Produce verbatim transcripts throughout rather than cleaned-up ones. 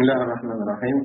الله الرحمن الرحيم.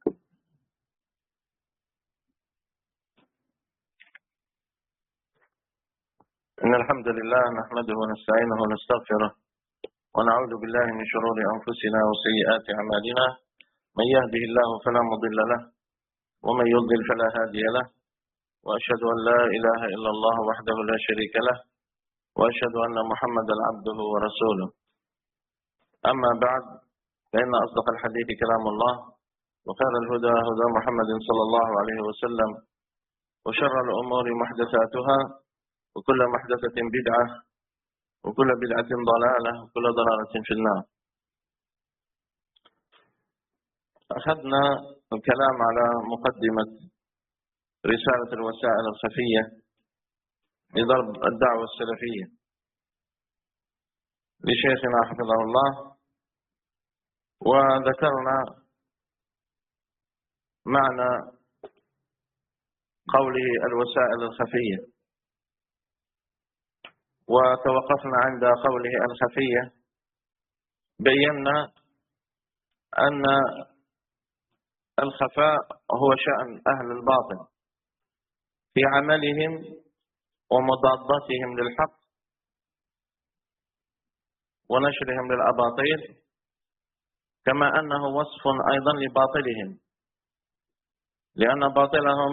إن الحمد لله نحمده ونستعينه ونستغفره ونعوذ بالله من شرور أنفسنا وسيئات أعمالنا. من يهده الله فلا مضل له ومن يضلل فلا هادي له، وأشهد أن لا إله إلا الله وحده لا شريك له، وأشهد أن محمدا عبده ورسوله. أما بعد، فإن أصدق الحديث كلام الله، وخير الهدى هدى محمد صلى الله عليه وسلم، وشر الأمور محدثاتها، وكل محدثة بدعة، وكل بدعة ضلالة، وكل ضلالة في النار. أخذنا الكلام على مقدمة رسالة الوسائل الخفية لضرب الدعوة السلفية لشيخنا حفظه الله، وذكرنا معنى قوله الوسائل الخفية، وتوقفنا عند قوله الخفية. بينا أن الخفاء هو شأن أهل الباطل في عملهم ومضادتهم للحق ونشرهم للأباطيل، كما أنه وصف أيضا لباطلهم، لأن باطلهم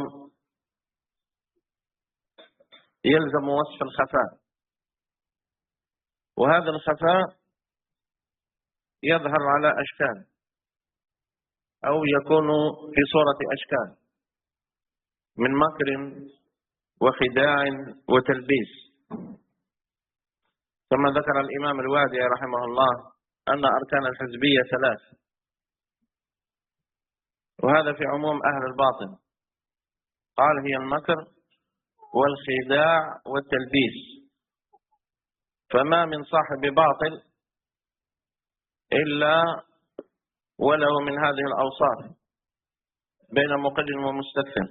يلزم وصف الخفاء، وهذا الخفاء يظهر على أشكال أو يكون في صورة أشكال من مكر وخداع وتلبيس، كما ذكر الإمام الوادي رحمه الله أن أركان الحزبية ثلاث، وهذا في عموم أهل الباطل. قال هي المكر والخداع والتلبيس، فما من صاحب باطل إلا وله من هذه الأوصاف بين مقل ومستكثر،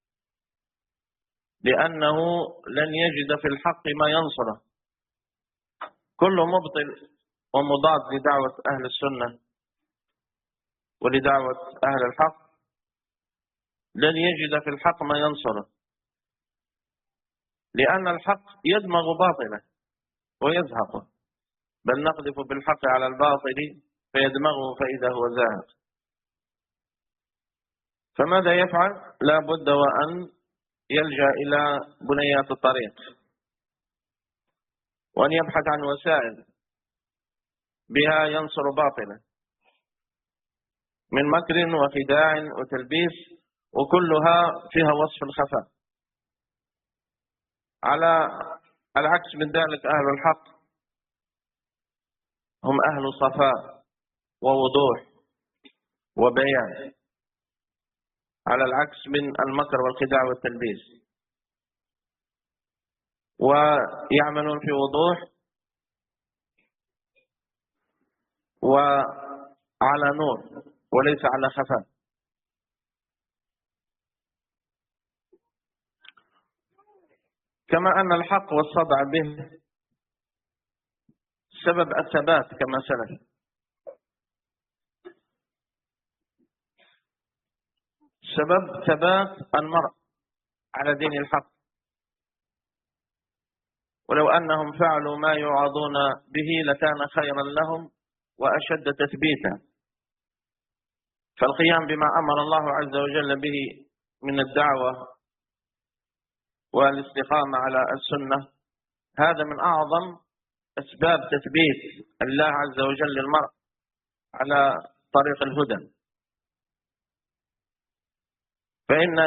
لأنه لن يجد في الحق ما ينصره. كل مبطل ومضاد لدعوة أهل السنة ولدعوة أهل الحق لن يجد في الحق ما ينصره، لأن الحق يدمغ باطله ويزهقه، بل نقذف بالحق على الباطل فيدمغه فإذا هو زاهق. فماذا يفعل؟ لا بد وأن يلجأ إلى بنيات الطريق، وأن يبحث عن وسائل بها ينصر باطله من مكر وخداع وتلبيس، وكلها فيها وصف الخفاء. على العكس من ذلك أهل الحق هم أهل صفاء ووضوح وبيان، على العكس من المكر والخداع والتلبيس، ويعملون في وضوح وعلى نور وليس على خفاء. كما أن الحق والصدع به سبب الثبات كما سلف، سبب ثبات المرء على دين الحق، ولو أنهم فعلوا ما يوعظون به لكان خيرا لهم وأشد تثبيتا. فالقيام بما أمر الله عز وجل به من الدعوة والاستقامة على السنة، هذا من أعظم أسباب تثبيت الله عز وجل للمرء على طريق الهدى. فإن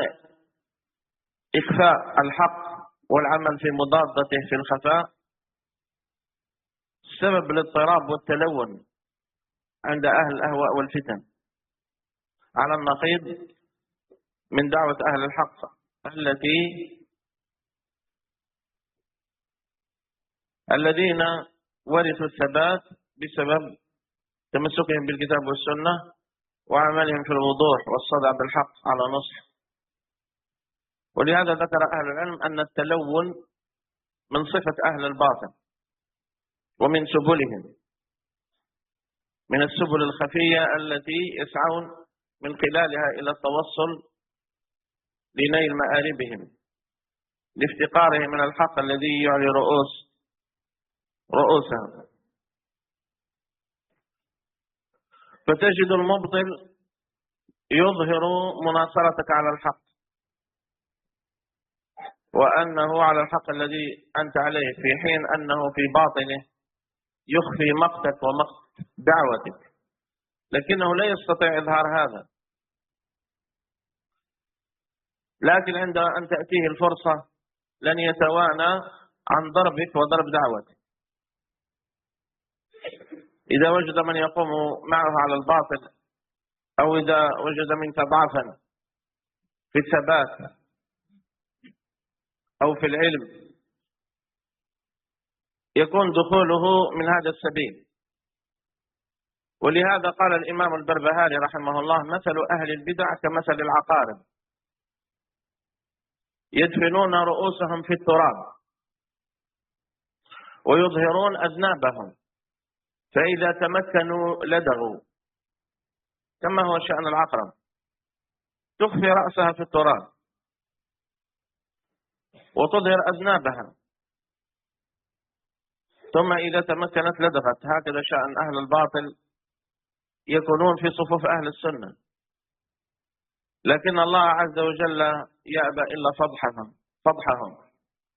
إخفاء الحق والعمل في مضادته في الخفاء سبب الاضطراب والتلون عند أهل الأهواء والفتن، على النقيض من دعوة أهل الحق التي الذين ورثوا الثبات بسبب تمسكهم بالكتاب والسنة وعملهم في الوضوح والصدع بالحق على نصح. ولهذا ذكر أهل العلم أن التلون من صفة أهل الباطل ومن سبلهم، من السبل الخفية التي يسعون من خلالها إلى التوصل لنيل مآربهم لافتقارهم من الحق الذي يعلي رؤوس رؤوسهم. فتجد المبطل يظهر مناصرتك على الحق وأنه على الحق الذي أنت عليه، في حين أنه في باطنه يخفي مقتك ومقت دعوتك، لكنه لا يستطيع إظهار هذا. لكن عند أن تأتيه الفرصة لن يتوانى عن ضربك وضرب دعوتك. إذا وجد من يقوم معه على الباطل أو إذا وجد منك ضعفا في الثبات أو في العلم يكون دخوله من هذا السبيل. ولهذا قال الإمام البربهاري رحمه الله: مثل أهل البدع كمثل العقارب يدفنون رؤوسهم في التراب ويظهرون أذنابهم، فإذا تمكنوا لدغوا، كما هو شأن العقرب، تخفي رأسها في التراب وتظهر أذنابها، ثم إذا تمكنت لدغت. هكذا شأن أهل الباطل، يكونون في صفوف أهل السنة، لكن الله عز وجل يأبى إلا فضحهم فضحهم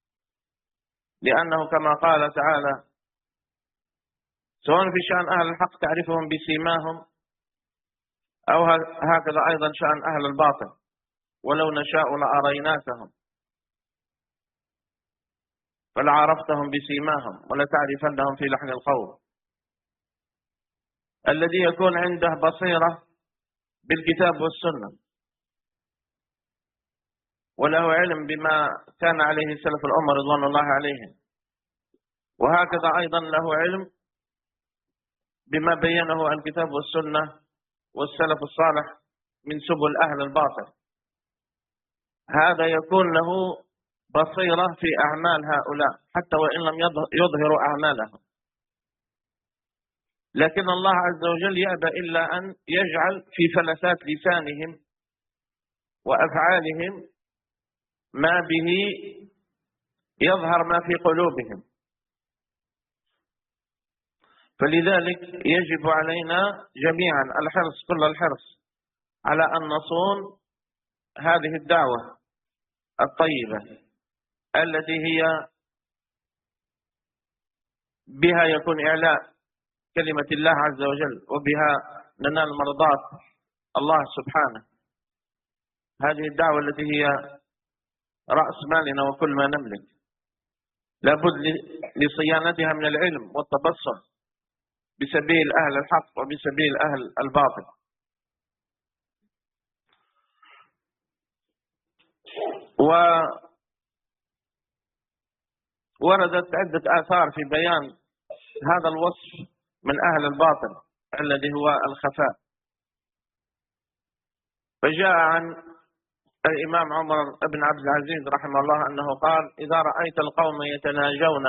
لأنه كما قال تعالى: سواء في شأن أهل الحق تعرفهم بسيماهم، أو هكذا أيضا شأن أهل الباطل: ولو نشاء لأريناكهم فلعرفتهم بسيماهم ولتعرفنهم في لحن القول. الذي يكون عنده بصيرة بالكتاب والسنة وله علم بما كان عليه سلف الأمة رضوان الله عليهم، وهكذا أيضا له علم بما بينه الكتاب والسنة والسلف الصالح من سبل أهل الباطل، هذا يكون له بصيرة في أعمال هؤلاء حتى وإن لم يظهروا أعمالهم. لكن الله عز وجل يأبى إلا أن يجعل في فلسات لسانهم وأفعالهم ما به يظهر ما في قلوبهم. فلذلك يجب علينا جميعا الحرص، كل الحرص، على أن نصون هذه الدعوة الطيبة التي هي بها يكون إعلاء كلمة الله عز وجل وبها ننال مرضات الله سبحانه. هذه الدعوة التي هي رأس مالنا وكل ما نملك، لابد لصيانتها من العلم والتبصر بسبيل أهل الحق وبسبيل أهل الباطل. ووردت عدة آثار في بيان هذا الوصف من أهل الباطل الذي هو الخفاء. فجاء عن الإمام عمر بن عبد العزيز رحمه الله أنه قال: إذا رأيت القوم يتناجون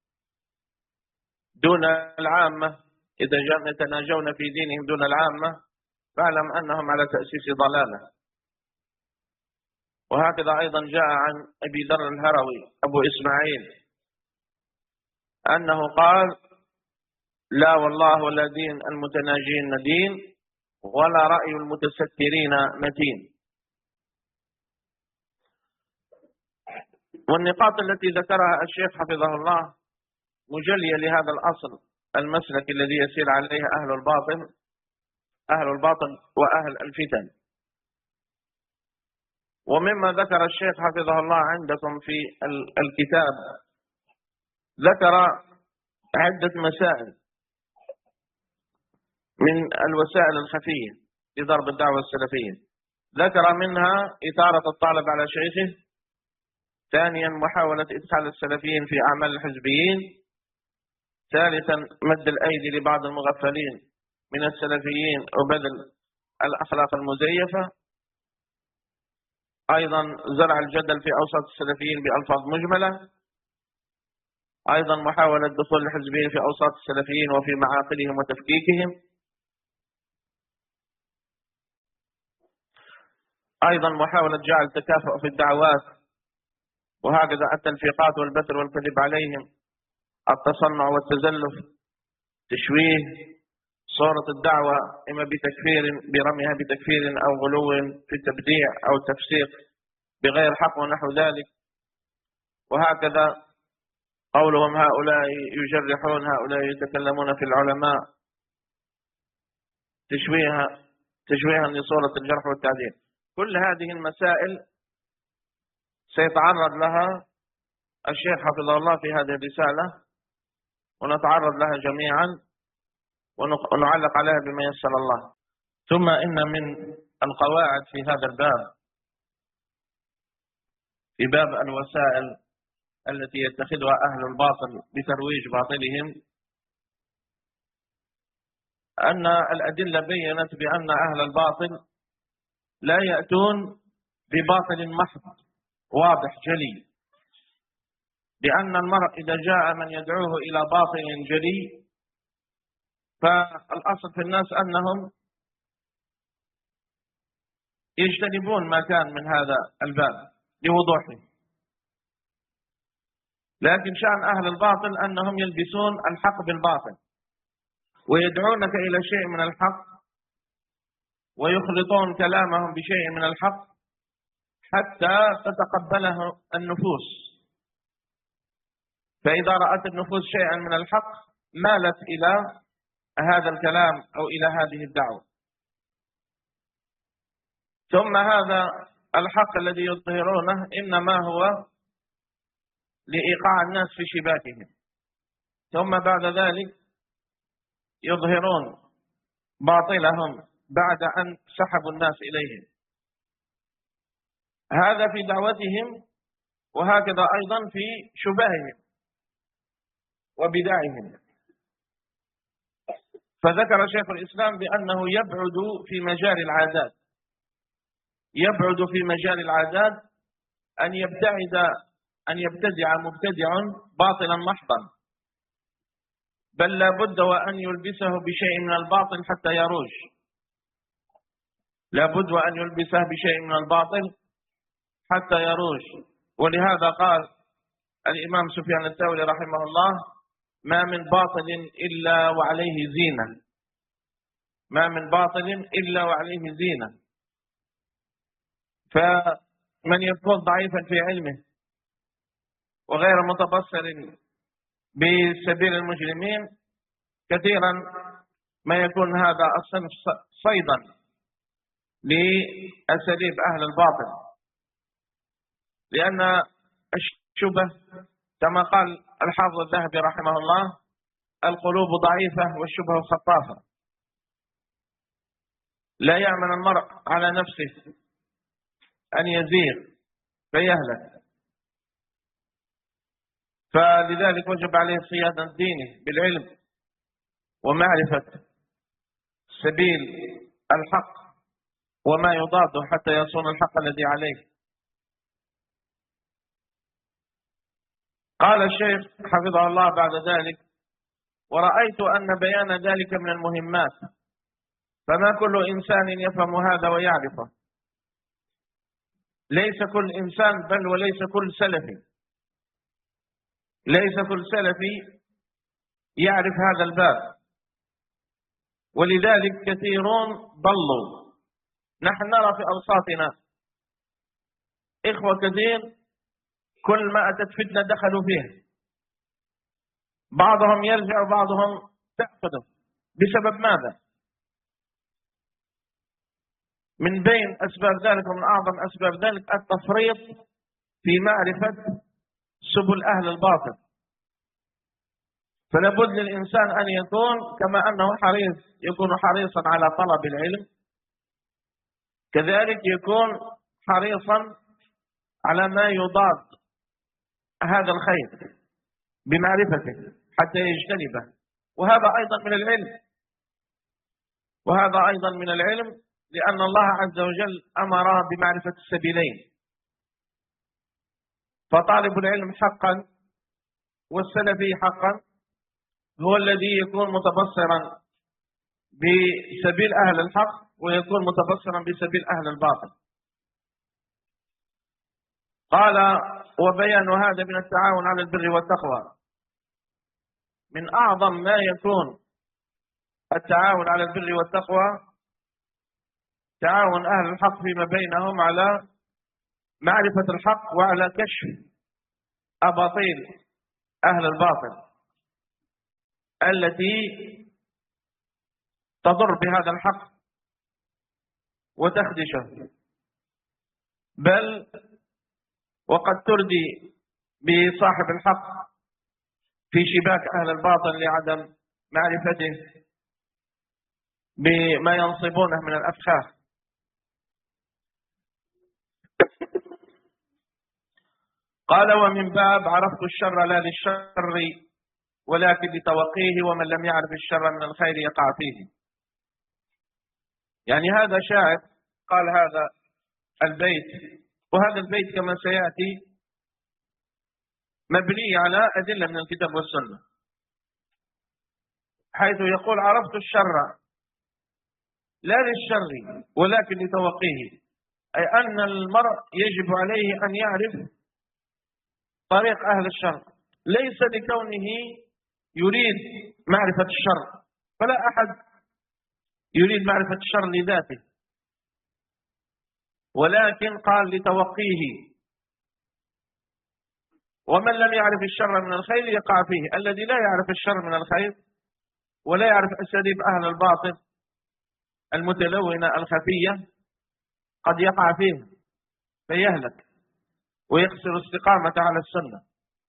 دون العامة، إذا يتناجون في دينهم دون العامة، فاعلم أنهم على تأسيس ضلالة. وهكذا أيضا جاء عن أبي ذر الهروي أبو إسماعيل أنه قال: لا والله ولا دين المتناجين دين ولا رأي المتسترين متين. والنقاط التي ذكرها الشيخ حفظه الله مجلية لهذا الأصل المسلك الذي يسير عليه أهل الباطل أهل الباطل وأهل الفتن. ومما ذكر الشيخ حفظه الله عندكم في الكتاب، ذكر عدة مسائل من الوسائل الخفية لضرب الدعوة السلفية. ذكر منها إثارة الطالب على شيخه، ثانيا محاولة إدخال السلفيين في أعمال الحزبيين، ثالثا مد الأيدي لبعض المغفلين من السلفيين وبذل الأخلاق المزيفة، أيضا زرع الجدل في أوساط السلفيين بألفاظ مجملة، أيضا محاولة دخول الحزبيين في أوساط السلفيين وفي معاقلهم وتفكيكهم، أيضا محاولة جعل تكافؤ في الدعوات، وهكذا التلفيقات والبثر والكذب عليهم، التصنع والتزلف، تشويه صورة الدعوة إما بتكفير برميها بتكفير أو غلو في التبديع أو التفسيق بغير حق ونحو ذلك. وهكذا قولهم هؤلاء يجرحون، هؤلاء يتكلمون في العلماء، تشويها تشويها لصورة الجرح والتعديل. كل هذه المسائل سيتعرض لها الشيخ حفظه الله في هذه الرسالة، ونتعرض لها جميعا ونعلق عليها بما يسر الله. ثم إن من القواعد في هذا الباب، في باب الوسائل التي يتخذها أهل الباطل بترويج باطلهم، أن الأدلة بيّنت بأن أهل الباطل لا يأتون بباطل محض واضح جلي، لأن المرء إذا جاء من يدعوه إلى باطل جلي فالأصل في الناس أنهم يجتنبون ما كان من هذا الباب لوضوحه. لكن شأن أهل الباطل أنهم يلبسون الحق بالباطل، ويدعونك إلى شيء من الحق، ويخلطون كلامهم بشيء من الحق حتى تتقبله النفوس. فإذا رأت النفوس شيئا من الحق مالت إلى هذا الكلام أو إلى هذه الدعوة. ثم هذا الحق الذي يظهرونه إنما هو لإيقاع الناس في شباكهم، ثم بعد ذلك يظهرون باطلهم بعد أن سحبوا الناس إليهم. هذا في دعوتهم، وهكذا أيضا في شبههم وبدعهم. فذكر شيخ الإسلام بأنه يبعد في مجال العادات، يبعد في مجال العادات أن يبتعد أن يبتدع مبتدع باطلا محضا، بل لا بد وأن يلبسه بشيء من الباطل حتى يروج، لا بد وأن يلبسه بشيء من الباطل حتى يروج. ولهذا قال الإمام سفيان الثوري رحمه الله: ما من باطل إلا وعليه زينة، ما من باطل إلا وعليه زينة. فمن يكون ضعيفا في علمه وغير متبصر بسبيل المجرمين كثيرا ما يكون هذا الصنف صيدا لأساليب أهل الباطل، لأن الشبه كما قال الحافظ الذهبي رحمه الله: القلوب ضعيفة والشبه خطافة. لا يأمن المرء على نفسه أن يزيغ فيهلك، فلذلك وجب عليه صيانة دينه بالعلم ومعرفة سبيل الحق وما يضاده حتى يصون الحق الذي عليه. قال الشيخ حفظه الله بعد ذلك: ورأيت أن بيان ذلك من المهمات، فما كل إنسان يفهم هذا ويعرفه، ليس كل إنسان بل وليس كل سلفي، ليس كل سلفي يعرف هذا الباب، ولذلك كثيرون ضلوا. نحن نرى في أوساطنا إخوة كثير كل ما أتت فتنة دخلوا فيها، بعضهم يرجع وبعضهم تأخذه. بسبب ماذا؟ من بين أسباب ذلك ومن أعظم أسباب ذلك التفريط في معرفة سبل أهل الباطل. فلا بد للإنسان أن يكون كما أنه حريص يكون حريصا على طلب العلم، كذلك يكون حريصا على ما يضاد هذا الخير بمعرفته حتى يجتنبه. وهذا أيضا من العلم، وهذا أيضا من العلم لأن الله عز وجل أمر بمعرفة السبيلين. فطالب العلم حقا والسلفي حقا هو الذي يكون متبصرا بسبيل أهل الحق ويكون متبصرا بسبيل أهل الباطل. قال: وبيان هذا من التعاون على البر والتقوى. من أعظم ما يكون التعاون على البر والتقوى تعاون أهل الحق فيما بينهم على معرفة الحق وعلى كشف أباطيل أهل الباطل التي تضر بهذا الحق وتخدشه، بل وقد تردي بصاحب الحق في شباك أهل الباطل لعدم معرفته بما ينصبونه من الأفخاخ. قال: ومن باب عرفت الشر لا للشر ولكن لتوقيه، ومن لم يعرف الشر من الخير يقع فيه. يعني هذا شاعر قال هذا البيت، وهذا البيت كما سيأتي مبني على أدلة من الكتاب والسنة، حيث يقول: عرفت الشر لا للشر ولكن لتوقيه، أي أن المرء يجب عليه أن يعرف طريق أهل الشر، ليس لكونه يريد معرفة الشر، فلا أحد يريد معرفة الشر لذاته، ولكن قال لتوقيه. ومن لم يعرف الشر من الخير يقع فيه. الذي لا يعرف الشر من الخير ولا يعرف أساليب أهل الباطل المتلونة الخفية قد يقع فيه فيهلك ويخسر استقامة على السنة،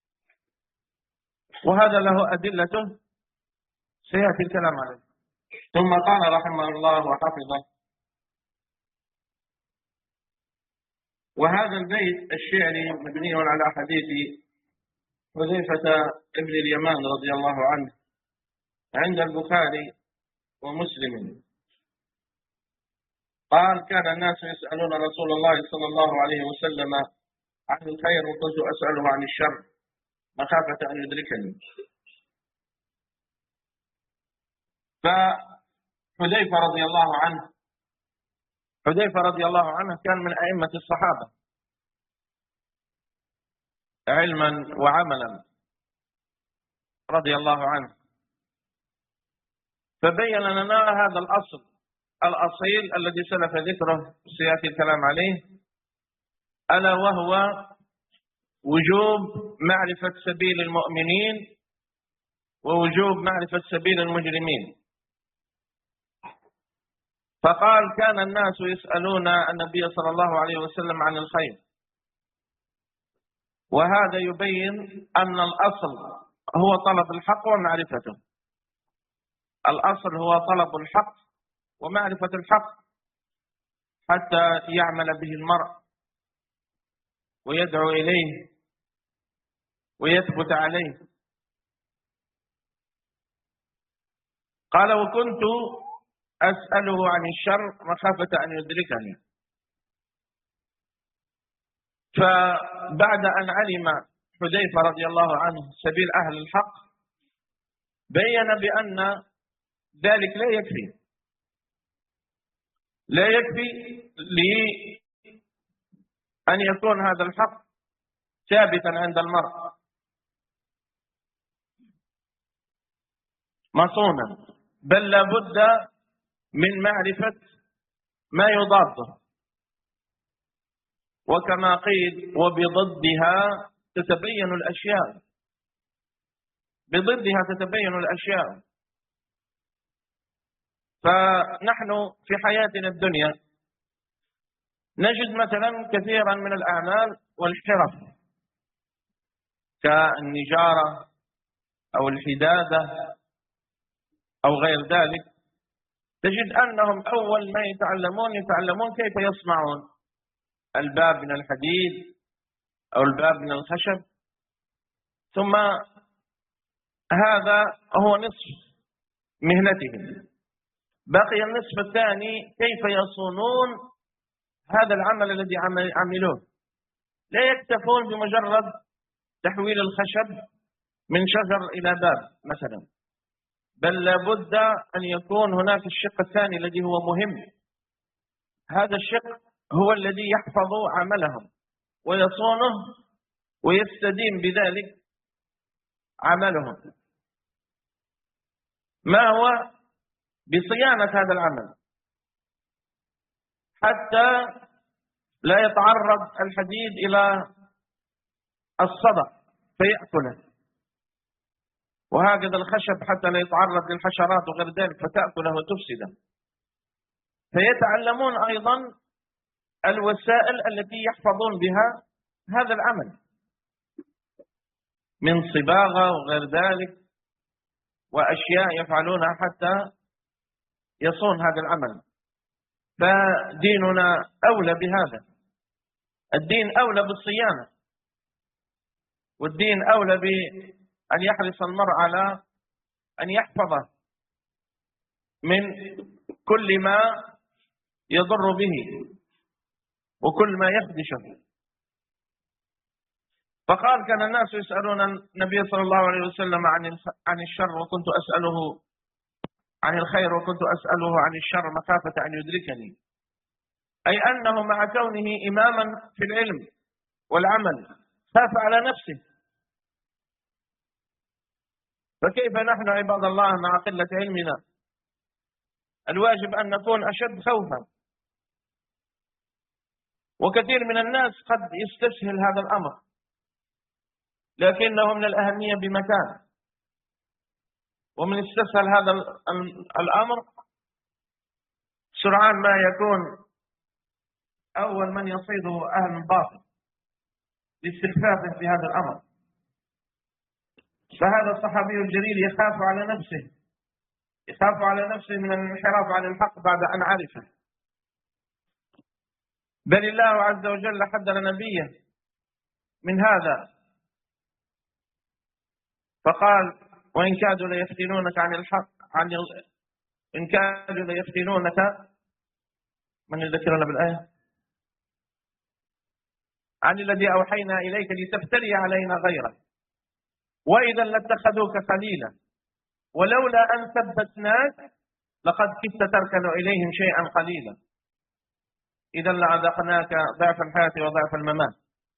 وهذا له أدلته سيأتي الكلام عليه. ثم قال رحمه الله وحفظه: وهذا البيت الشعري مبني على حديث حذيفة ابن اليمان رضي الله عنه عند البخاري ومسلم. قال: كان الناس يسألون رسول الله صلى الله عليه وسلم عن الخير وكنت أسأله عن الشر مخافة أن يدركني. فحذيفة رضي الله عنه حذيفة رضي الله عنه كان من أئمة الصحابة علما وعملا رضي الله عنه، فبين لنا هذا الأصل الأصيل الذي سلف ذكره سيأتي الكلام عليه، ألا وهو وجوب معرفة سبيل المؤمنين ووجوب معرفة سبيل المجرمين. فقال: كان الناس يسألون النبي صلى الله عليه وسلم عن الخير، وهذا يبين أن الأصل هو طلب الحق ومعرفته. الأصل هو طلب الحق ومعرفة الحق حتى يعمل به المرء ويدعو إليه ويثبت عليه. قال: وكنت أسأله عن الشر مخافة أن يدركني. فبعد أن علم حذيفة رضي الله عنه سبيل أهل الحق بين بأن ذلك لا يكفي لا يكفي لأن يكون هذا الحق ثابتا عند المرء مصونا، بل لا بد من معرفة ما يضاده، وكما قيل: وبضدها تتبين الأشياء. بضدها تتبين الأشياء. فنحن في حياتنا الدنيا نجد مثلا كثيرا من الأعمال والحرف كالنجارة أو الحدادة أو غير ذلك، تجد أنهم أول ما يتعلمون يتعلمون كيف يصنعون الباب من الحديد أو الباب من الخشب، ثم هذا هو نصف مهنتهم. بقي النصف الثاني كيف يصونون هذا العمل الذي عملوه. لا يكتفون بمجرد تحويل الخشب من شجر إلى باب مثلا، بل لابد أن يكون هناك الشق الثاني الذي هو مهم. هذا الشق هو الذي يحفظ عملهم ويصونه ويستديم بذلك عملهم. ما هو؟ بصيانة هذا العمل حتى لا يتعرض الحديد إلى الصدى فيأكله، وهكذا الخشب حتى لا يتعرض للحشرات وغير ذلك فتأكله وتفسده. فيتعلمون أيضا الوسائل التي يحفظون بها هذا العمل من صباغة وغير ذلك، وأشياء يفعلونها حتى يصون هذا العمل. فديننا أولى بهذا، الدين أولى بالصيانة، والدين أولى بأن يحرص المرء على أن يحفظه من كل ما يضر به وكل ما يخدشه. فقال كان الناس يسألون النبي صلى الله عليه وسلم عن عن الشر وكنت أسأله عن الخير وكنت أسأله عن الشر مخافة أن يدركني، أي أنه مع كونه إماما في العلم والعمل خاف على نفسه. فكيف نحن عباد الله مع قلة علمنا؟ الواجب أن نكون أشد خوفا. وكثير من الناس قد يستسهل هذا الأمر، لكنه من الأهمية بمكان. ومن استسهل هذا الأمر سرعان ما يكون أول من يصيده أهل الباطل لاستخفافه في هذا الأمر. فهذا الصحابي الجليل يخاف على نفسه، يخاف على نفسه من الانحراف عن الحق بعد أن عرفه. بل الله عز وجل حذر نبيه من هذا فقال: وإن كادوا ليفتنونك عن الحق عن ال... إن كادوا ليفتنونك. من يذكرنا بالآية؟ عن الذي أوحينا إليك لتفتري علينا غيره وإذا لاتخذوك خليلا ولولا أن ثبتناك لقد كدت تركن إليهم شيئا قليلا إذا لأذقناك ضعف الحياة وضعف الممات.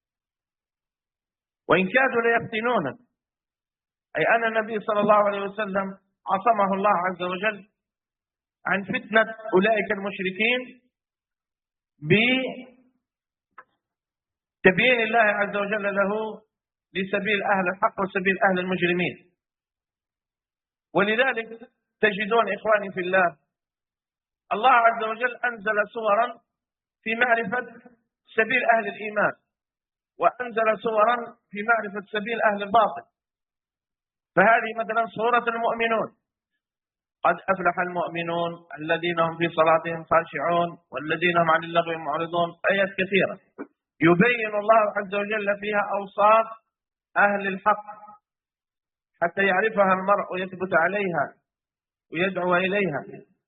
وإن كادوا ليفتنونك، أي أن النبي صلى الله عليه وسلم عصمه الله عز وجل عن فتنة أولئك المشركين بتبيين الله عز وجل له لسبيل أهل الحق وسبيل أهل المجرمين. ولذلك تجدون إخواني في الله الله عز وجل أنزل سورا في معرفة سبيل أهل الإيمان، وأنزل سورا في معرفة سبيل أهل الباطل. فهذه مثلا سورة المؤمنون: قد أفلح المؤمنون الذين هم في صلاتهم خاشعون والذين هم عن اللغو معرضون. آيات كثيرة يبين الله عز وجل فيها أوصاف أهل الحق حتى يعرفها المرء ويثبت عليها ويدعو إليها.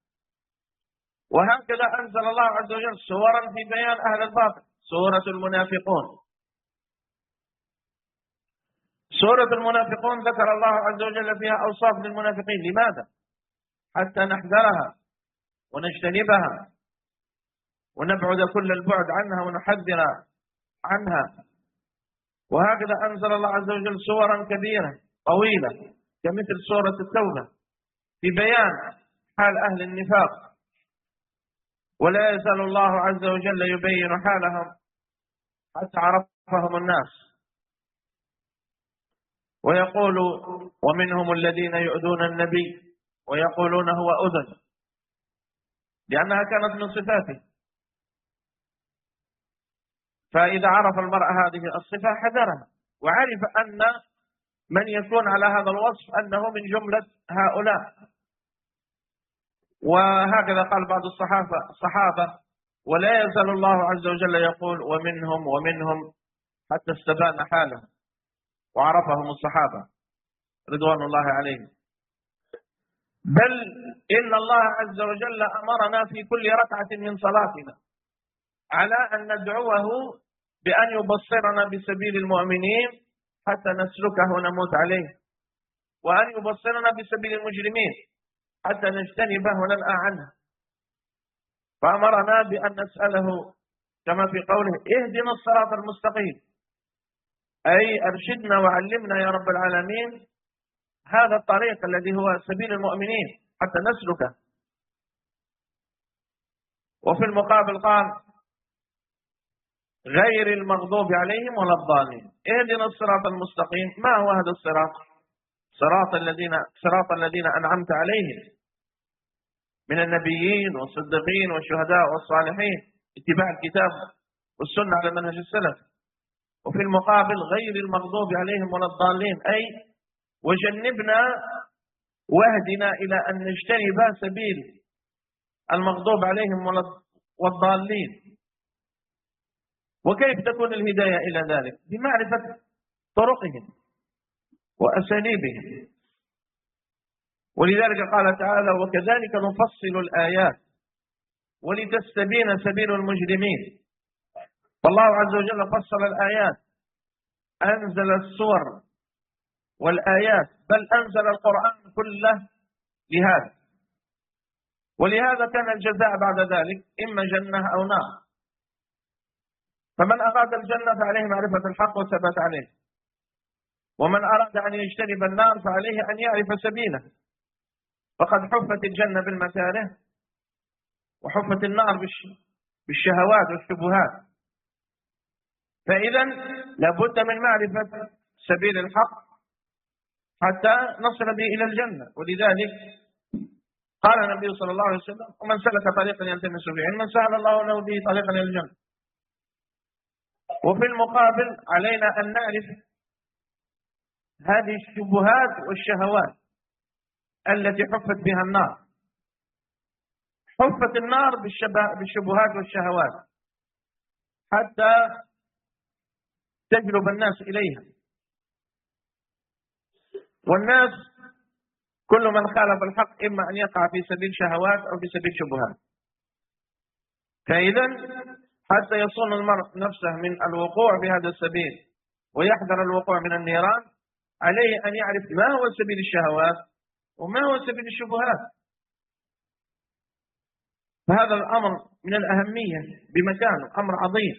وهكذا أنزل الله عز وجل سورا في بيان أهل الباطل: سورة المنافقون. سورة المنافقون ذكر الله عز وجل فيها أوصاف للمنافقين. لماذا؟ حتى نحذرها ونجتنبها ونبعد كل البعد عنها ونحذر عنها. وهكذا أنزل الله عز وجل سورا كبيرة طويلة كمثل سورة التوبة في بيان حال أهل النفاق، ولا يزال الله عز وجل يبين حالهم حتى عرفهم الناس. ويقول: ومنهم الذين يؤذون النبي ويقولون هو أذن، لأنها كانت من صفاته. فإذا عرف المرء هذه الصفة حذرها، وعرف أن من يكون على هذا الوصف أنه من جملة هؤلاء. وهكذا قال بعض الصحابة الصحابة ولا يزال الله عز وجل يقول: ومنهم ومنهم، حتى استبان حالهم وعرفهم الصحابة رضوان الله عليهم. بل إن الله عز وجل أمرنا في كل ركعة من صلاتنا على أن ندعوه بأن يبصرنا بسبيل المؤمنين حتى نسلكه ونموت عليه، وأن يبصرنا بسبيل المجرمين حتى نجتنبه وننأى عنه. فأمرنا بأن نسأله كما في قوله اهدنا الصراط المستقيم، أي أرشدنا وعلمنا يا رب العالمين هذا الطريق الذي هو سبيل المؤمنين حتى نسلكه. وفي المقابل قال غير المغضوب عليهم ولا الضالين. اهدنا الصراط المستقيم، ما هو هذا الصراط؟ صراط الذين صراط الذين أنعمت عليهم من النبيين والصديقين والشهداء والصالحين، اتباع الكتاب والسنة على منهج السلف. وفي المقابل غير المغضوب عليهم ولا الضالين، أي وجنبنا واهدنا إلى أن نجتنب سبيل المغضوب عليهم والضالين. وكيف تكون الهداية إلى ذلك؟ بمعرفة طرقهم وأساليبهم. ولذلك قال تعالى وكذلك نفصل الآيات ولتستبين سبيل المجرمين. فالله عز وجل فصل الآيات، أنزل السور والآيات، بل أنزل القرآن كله لهذا. ولهذا كان الجزاء بعد ذلك إما جنة أو نار. فمن أراد الجنة فعليه معرفة الحق والثبات عليه، ومن أراد أن يجتنب النار فعليه أن يعرف سبيله. فقد حفت الجنة بالمكاره وحفت النار بالشهوات والشبهات. فإذا لابد من معرفة سبيل الحق حتى نصل به إلى الجنة. ولذلك قال النبي صلى الله عليه وسلم ومن سلك طريقا يلتمس به علما سهل الله له به طريقا إلى الجنة. وفي المقابل علينا أن نعرف هذه الشبهات والشهوات التي حفت بها النار. حفت النار بالشبهات والشهوات حتى تجلب الناس إليها. والناس كل من خالف الحق إما أن يقع في سبيل شهوات أو في سبيل شبهات. فإذا حتى يصون المرء نفسه من الوقوع في هذا السبيل ويحذر الوقوع من النيران، عليه أن يعرف ما هو سبيل الشهوات وما هو سبيل الشبهات. فهذا الأمر من الأهمية بمكان، أمر عظيم.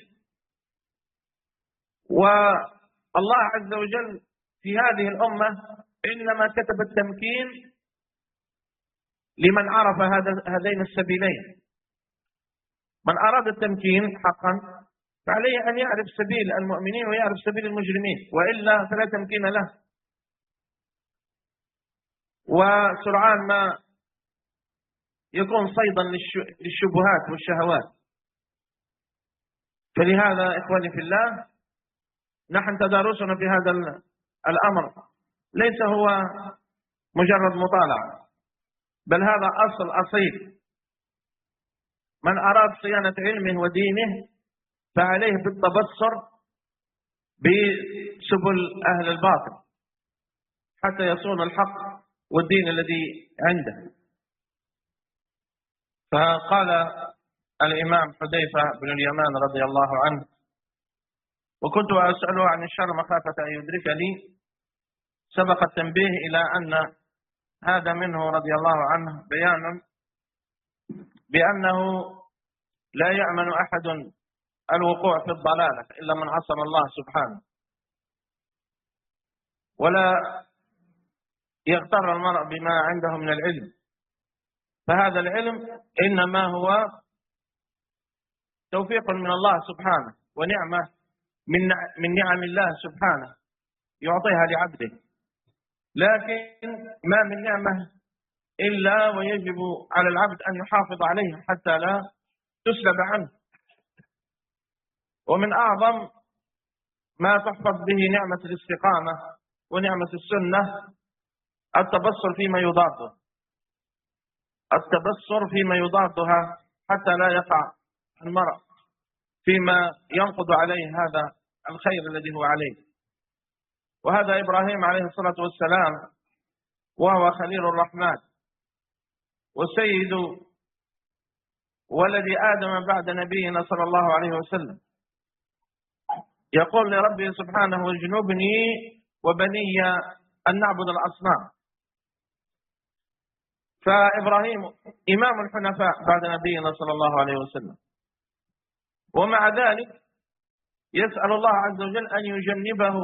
والله عز وجل في هذه الأمة إنما كتب التمكين لمن عرف هذين السبيلين. من أراد التمكين حقا فعليه أن يعرف سبيل المؤمنين ويعرف سبيل المجرمين، وإلا فلا تمكين له. وسرعان ما يكون صيدا للشبهات والشهوات. فلهذا إخواني في الله نحن تدارسنا في هذا الأمر ليس هو مجرد مطالعة، بل هذا أصل أصيل. من أراد صيانة علمه ودينه فعليه بالتبصر بسبل أهل الباطل حتى يصون الحق والدين الذي عنده. فقال الإمام حذيفة بن اليمان رضي الله عنه وكنت أسأله عن الشر مخافة أن يدركني، سبق التنبيه إلى أن هذا منه رضي الله عنه بيان بأنه لا يأمن أحد الوقوع في الضلالة إلا من عصم الله سبحانه، ولا يغتر المرء بما عنده من العلم. فهذا العلم إنما هو توفيق من الله سبحانه ونعمة من من نعم الله سبحانه يعطيها لعبده. لكن ما من نعمة إلا ويجب على العبد أن يحافظ عليها حتى لا تسلب عنه. ومن أعظم ما تحفظ به نعمة الاستقامة ونعمة السنة التبصر فيما يضاده، التبصر فيما يضادها حتى لا يقع المرء فيما ينقض عليه هذا الخير الذي هو عليه. وهذا إبراهيم عليه الصلاة والسلام وهو خليل الرحمن وسيد ولد آدم بعد نبينا صلى الله عليه وسلم، يقول لربه سبحانه واجنبني وبني أن نعبد الأصنام. فإبراهيم إمام الحنفاء بعد نبينا صلى الله عليه وسلم، ومع ذلك يسأل الله عز وجل أن يجنبه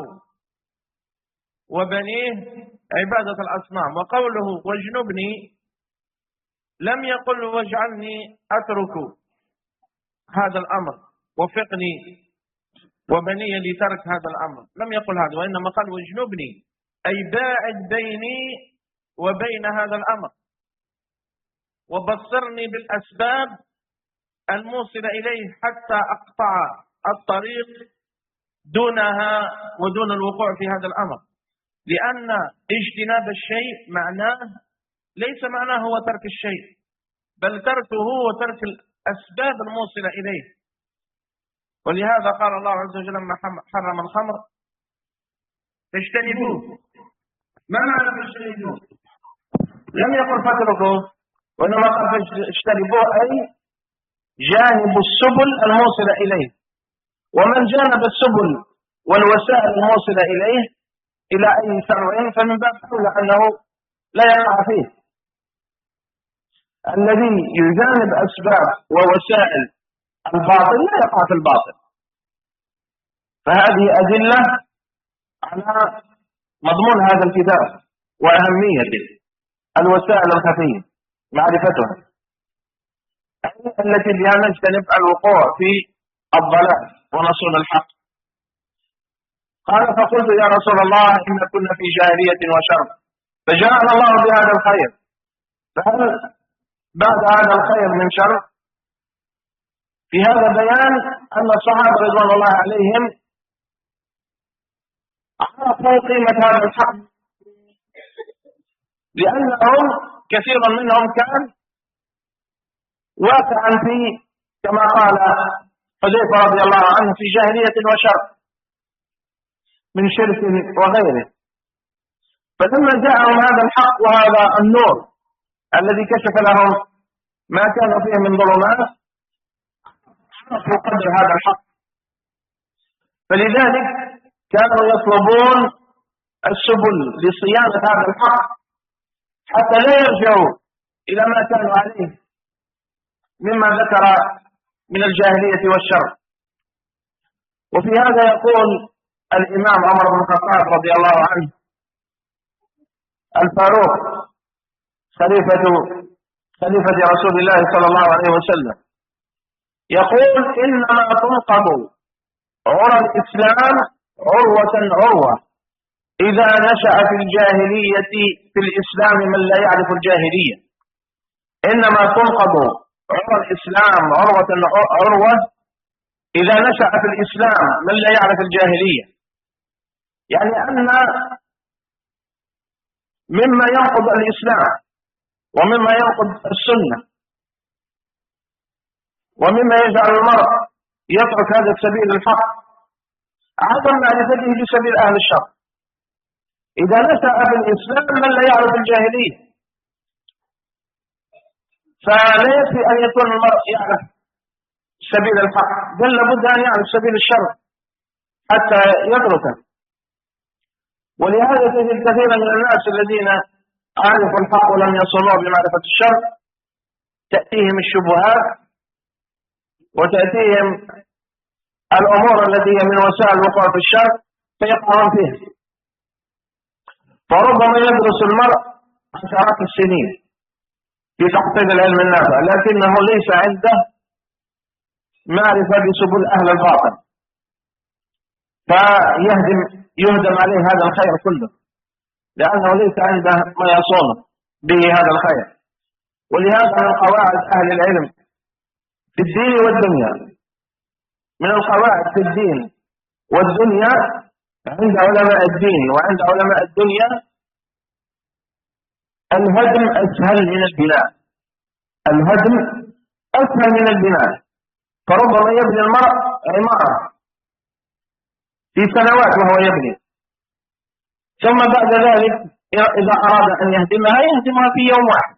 وبنيه عبادة الأصنام. وقوله واجنبني لم يقل واجعلني أترك هذا الأمر، وفقني وبني لترك هذا الأمر، لم يقل هذا، وإنما قال واجنبني أي باعد بيني وبين هذا الأمر، وبصرني بالأسباب الموصلة إليه حتى أقطع الطريق دونها ودون الوقوع في هذا الأمر. لأن اجتناب الشيء معناه ليس معناه هو ترك الشيء، بل تركه هو ترك الأسباب الموصلة إليه. ولهذا قال الله عز وجل لما حرم الخمر اجتنبوه. ما معنى اجتنبوه؟ لم يقل فاتركوه، وإنما قال اجتنبوه أي جانبوا السبل الموصلة إليه. ومن جانب السبل والوسائل الموصلة إليه إلى أي شرع فمن باب أولى أنه لا يقع فيه. الذي يجانب أسباب ووسائل الباطل لا يقع في الباطل. فهذه أدلة على مضمون هذا الكتاب وأهميته. الوسائل الخفية معرفتها التي بها نجتنب الوقوع في الضلال ونصون الحق. قال فقلت يا رسول الله إن كنا في جاهلية وشر فجاءنا الله بهذا الخير، فهل بعد هذا الخير من شر؟ في هذا بيان أن الصحابة رضوان الله عليهم عرفوا قيمة هذا الحق، لأنهم كثيرا منهم كان واقعا في كما قال حذيفة رضي الله عنه في جاهلية وشر من شرك وغيره. فلما جاءهم هذا الحق وهذا النور الذي كشف لهم ما كان فيه من ظلمات عرفوا قدر هذا الحق، فلذلك كانوا يطلبون السبل لصيانة هذا الحق حتى لا يرجعوا إلى ما كانوا عليه مما ذكر من الجاهلية والشر. وفي هذا يقول الإمام عمر بن الخطاب رضي الله عنه الفاروق خليفة خليفة رسول الله صلى الله عليه وسلم، يقول إنما تنقض عرى الإسلام عروة عروة إذا نشأ في الجاهلية في الإسلام من لا يعرف الجاهلية. إنما تنقض عرى الإسلام عروة عروة إذا نشأ في الإسلام من لا يعرف الجاهلية، يعني أن مما ينقض الإسلام ومما ينقض السنة ومما يجعل المرء يترك هذا السبيل الحق عدم معرفته بسبيل أهل الشر. إذا نشأ في الإسلام من لا يعرف الجاهلية، فلا يكفي أن يكون المرء يعرف سبيل الحق، بل لابد أن يعرف سبيل الشر حتى يتركه. ولهذا تجد كثيرا من الناس الذين عرفوا الحق ولم يصلوا بمعرفة الشر تأتيهم الشبهات وتأتيهم الأمور التي هي من وسائل الوقوع في الشر فيقعون فيها. فربما يدرس المرء عشرات السنين في تحصيل العلم النافع لكنه ليس عنده معرفة بسبل أهل الباطل، فيهدم يهدم عليه هذا الخير كله لأنه ليس عنده ما يصون به هذا الخير. ولهذا من قواعد أهل العلم في الدين والدنيا من القواعد في الدين والدنيا عند علماء الدين وعند علماء الدنيا الهدم أسهل من البناء. الهدم أسهل من البناء. فربما يبني المرء عمارة في سنوات وهو يبني، ثم بعد ذلك إذا أراد أن يهدمها يهدمها في يوم واحد.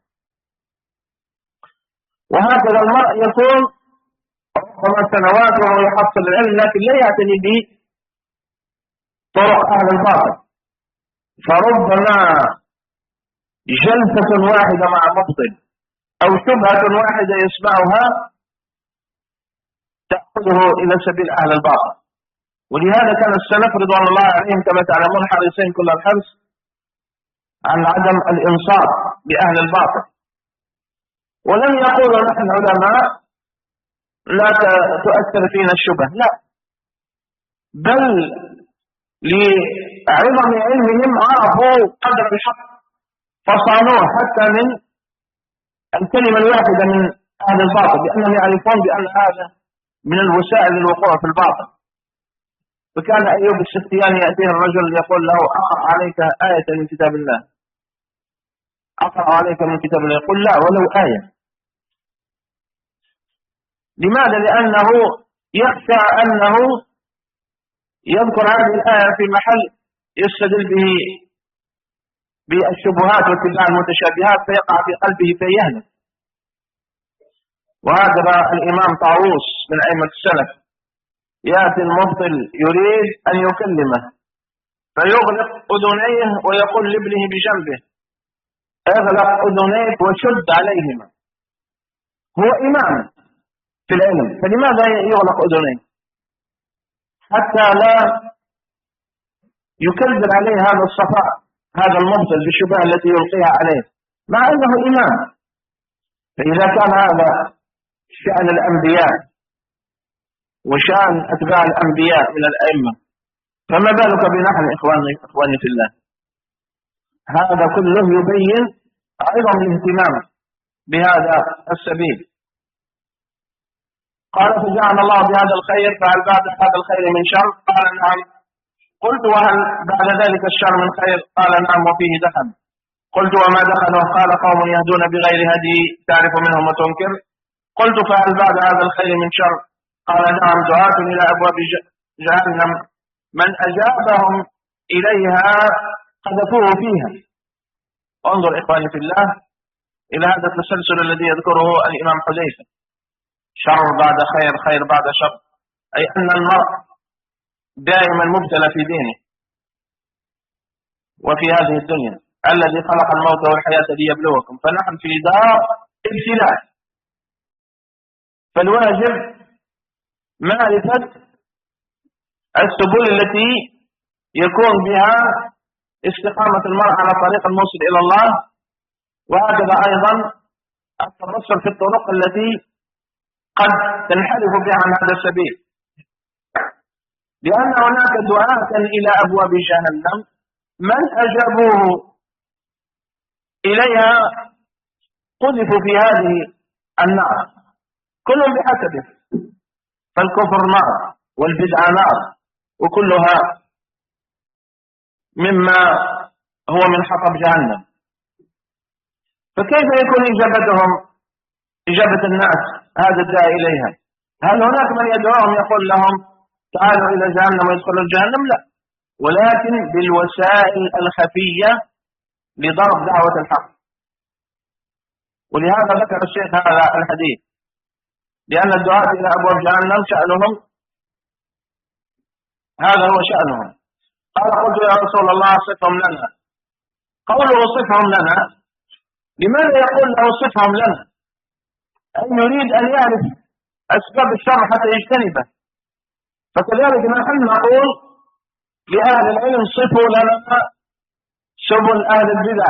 وهكذا المرء يكون ربما سنوات وهو يحصل العلم لكن لا يعتني به طرق أهل الباطل. فربما جلسة واحدة مع مبطل أو شبهة واحدة يسمعها تأخذه إلى سبيل أهل الباطل. ولهذا كان السلف رضوان الله عليهم كما تعلمون حريصين كل الحرص عن عدم الإنصاف بأهل الباطل، ولم يقولوا نحن علماء لا تؤثر فينا الشبه، لا، بل لعظم علمهم عرفوا قدر الحق فصانوه حتى من الكلمة الواحدة من أهل الباطل، لأنهم يعرفون بأن هذا من الوسائل للوقوع في الباطل. فكان أيوب السختياني يأتيه الرجل يقول له أقرأ عليك آية من كتاب الله، أقرأ عليك من كتاب الله، يقول لا ولو آية. لماذا؟ لأنه يخشى أنه يذكر هذه الآية في محل يستدل به بالشبهات واتباع المتشابهات فيقع في قلبه فيهلك. وهذا الإمام طاووس من أئمة السلف يأتي المبطل يريد أن يكلمه فيغلق أذنيه ويقول لابنه بجنبه اغلق أذنيك وشد عليهما. هو إمام في العلم، فلماذا يغلق أذنيه؟ حتى لا يكذب عليه هذا الصفاء، هذا المبطل بالشبهة التي يلقيها عليه، مع أنه إمام. فإذا كان هذا شأن الأنبياء وشأن أتباع الأنبياء من الأئمة، فما بالك بنحن إخواني إخواني في الله؟ هذا كله يبين عظم الاهتمام بهذا السبيل. قال فجعل الله بهذا الخير، فهل بعد هذا الخير من شر؟ قال نعم. قلت وهل بعد ذلك الشر من خير؟ قال نعم وفيه دخل. قلت وما دخله؟ قال قوم يهدون بغير هدي تعرف منهم وتنكر. قلت فهل بعد هذا الخير من شر؟ قال نعم دعاة إلى أبواب جهنم من أجابهم إليها قذفوه فيها. انظر إخواني في الله إلى هذا التسلسل الذي يذكره الإمام حذيفة، شر بعد خير، خير بعد شر، أي أن المرء دائما مبتلى في دينه وفي هذه الدنيا. الذي خلق الموت والحياة ليبلوكم، فنحن في دار ابتلاء، فالواجب معرفة السبل التي يكون بها استقامة المرء على طريق الموصل إلى الله، وهكذا أيضا التبصر في الطرق التي قد تنحرف بها عن هذا السبيل، لأن هناك دعاة إلى أبواب جهنم من أجابوه إليها قذفوا في هذه النار، كل بحسبه، فالكفر نار والبدعة نار، وكلها مما هو من حطب جهنم. فكيف يكون إجابتهم إجابة الناس هذا الداعي إليها؟ هل هناك من يدعوهم يقول لهم تعالوا إلى جهنم ويدخلوا الجهنم؟ لا، ولكن بالوسائل الخفية لضرب دعوة الحق. ولهذا ذكر الشيخ هذا الحديث، لأن الدعاة إلى أبواب جهنم شأنهم هذا هو شأنهم. قال قلت يا رسول الله صفهم لنا. قوله صفهم لنا، لماذا يقول له صفهم لنا؟ أن يريد أن يعرف أسباب الشر حتى يجتنبه. فكذلك نحن نقول لأهل العلم صفوا لنا سبل أهل البدع،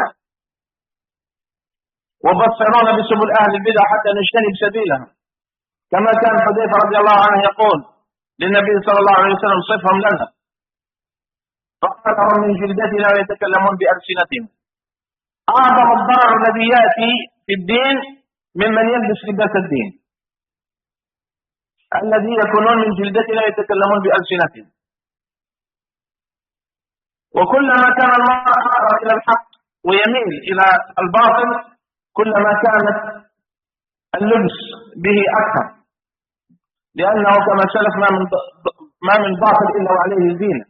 وبصرونا بسبل أهل البدع حتى نجتنب سبيلهم، كما كان حذيفة رضي الله عنه يقول للنبي صلى الله عليه وسلم صفهم لنا، فقال هم من جلدتنا ويتكلمون بألسنتهم. أعظم الضرر الذي يأتي في الدين ممن يلبس لباس الدين، الذي يكونون من جلدتنا يتكلمون بألسنتهم. وكلما كان المرء أقرب إلى الحق ويميل إلى الباطل كلما كانت اللبس به أكثر، لأنه كما سلف ما من ما من باطل إلا وعليه زينة.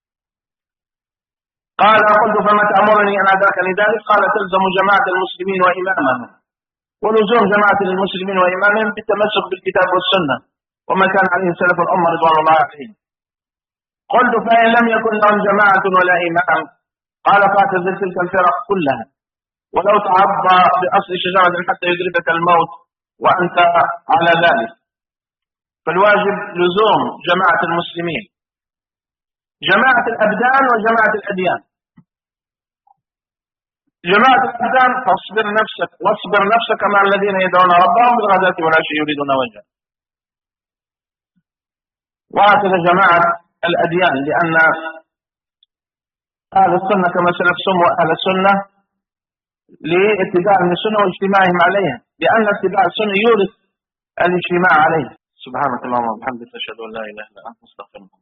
قال قلت فما تأمرني أن أدركني ذلك؟ قال تلزم جماعة المسلمين وإمامهم، ولزوم جماعة المسلمين وإمامهم بالتمسك بالكتاب والسنة وما كان عليه سلف الأمة رضوان الله عليهم. قلت فإن لم يكن لهم جماعة ولا إمام؟ قال فاعتزل تلك الفرق كلها، ولو تعضى بأصل شجرة حتى يدركك الموت وأنت على ذلك. فالواجب لزوم جماعة المسلمين، جماعة الأبدان وجماعة الأديان. جماعة الأبدان فاصبر نفسك واصبر نفسك مع الذين يدعون ربهم بالغداة والعشي يريدون وجهه. وهكذا جماعة الأديان، لأن أهل السنة كما سلف سموا أهل السنة لاتباعهم السنة واجتماعهم عليها، لأن اتباع السنة يورث الاجتماع عليه. سبحانك اللهم وبحمدك، أشهد أن لا إله إلا أنت، أستغفرك.